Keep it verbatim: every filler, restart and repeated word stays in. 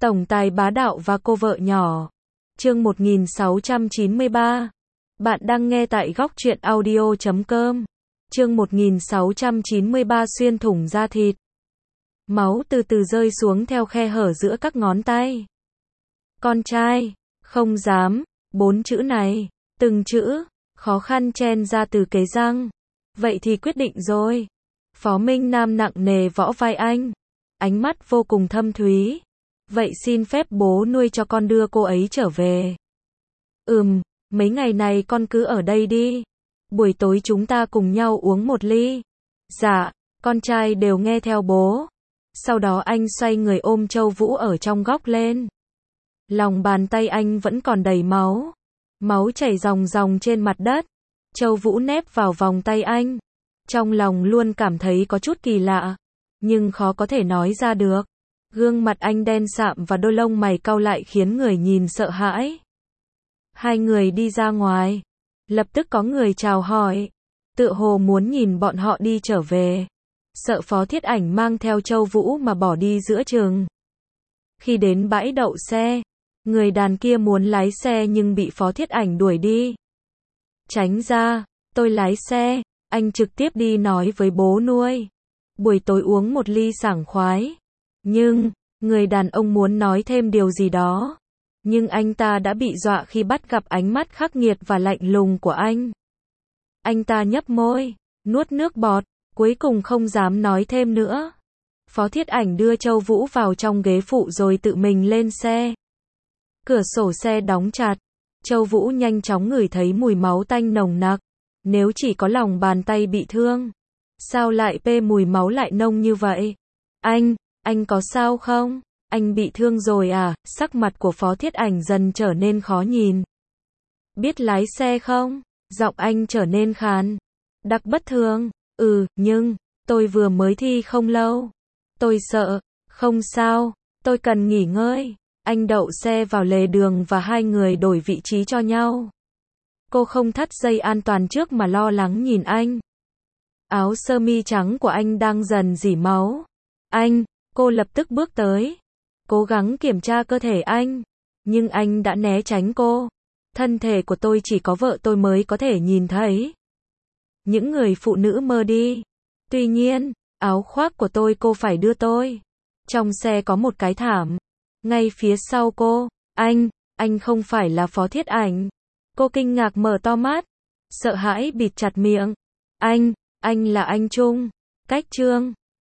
Tổng tài bá đạo và cô vợ nhỏ. Chương một nghìn sáu trăm chín mươi ba. Bạn đang nghe tại góc truyện audio chấm com. Chương một nghìn sáu trăm chín mươi ba xuyên thủng da thịt. Máu từ từ rơi xuống theo khe hở giữa các ngón tay. Con trai, không dám, bốn chữ này, từng chữ, khó khăn chen ra từ kế răng. Vậy thì quyết định rồi. Phó Minh Nam nặng nề võ vai anh. Ánh mắt vô cùng thâm thúy. Vậy xin phép bố nuôi cho con đưa cô ấy trở về. Ừm, mấy ngày này con cứ ở đây đi. Buổi tối chúng ta cùng nhau uống một ly. Dạ, con trai đều nghe theo bố. Sau đó anh xoay người ôm Châu Vũ ở trong góc lên. Lòng bàn tay anh vẫn còn đầy máu. Máu chảy ròng ròng trên mặt đất. Châu Vũ nép vào vòng tay anh. Trong lòng luôn cảm thấy có chút kỳ lạ, nhưng khó có thể nói ra được. Gương mặt anh đen sạm và đôi lông mày cau lại khiến người nhìn sợ hãi. Hai người đi ra ngoài. Lập tức có người chào hỏi. Tựa hồ muốn nhìn bọn họ đi trở về. Sợ Phó Thiết Ảnh mang theo Châu Vũ mà bỏ đi giữa chừng. Khi đến bãi đậu xe, người đàn kia muốn lái xe nhưng bị Phó Thiết Ảnh đuổi đi. Tránh ra, tôi lái xe. Anh trực tiếp đi nói với bố nuôi. Buổi tối uống một ly sảng khoái. Nhưng, người đàn ông muốn nói thêm điều gì đó. Nhưng anh ta đã bị dọa khi bắt gặp ánh mắt khắc nghiệt và lạnh lùng của anh. Anh ta nhấp môi, nuốt nước bọt, cuối cùng không dám nói thêm nữa. Phó Thiết Ảnh đưa Châu Vũ vào trong ghế phụ rồi tự mình lên xe. Cửa sổ xe đóng chặt. Châu Vũ nhanh chóng ngửi thấy mùi máu tanh nồng nặc. Nếu chỉ có lòng bàn tay bị thương, sao lại pê mùi máu lại nông như vậy? Anh, anh có sao không? Anh bị thương rồi à? Sắc mặt của Phó Thiết Ảnh dần trở nên khó nhìn. Biết lái xe không? Giọng anh trở nên khàn. Đặc bất thường. Ừ, nhưng, tôi vừa mới thi không lâu. Tôi sợ. Không sao, tôi cần nghỉ ngơi. Anh đậu xe vào lề đường và hai người đổi vị trí cho nhau. Cô không thắt dây an toàn trước mà lo lắng nhìn anh. Áo sơ mi trắng của anh đang dần rỉ máu. Anh, cô lập tức bước tới. Cố gắng kiểm tra cơ thể anh. Nhưng anh đã né tránh cô. Thân thể của tôi chỉ có vợ tôi mới có thể nhìn thấy. Những người phụ nữ mơ đi. Tuy nhiên, áo khoác của tôi cô phải đưa tôi. Trong xe có một cái thảm. Ngay phía sau cô. Anh, anh không phải là Phó Thiết Ảnh. Cô kinh ngạc mở to mắt. Sợ hãi bịt chặt miệng. Anh, anh là anh Trung. Cách Trương.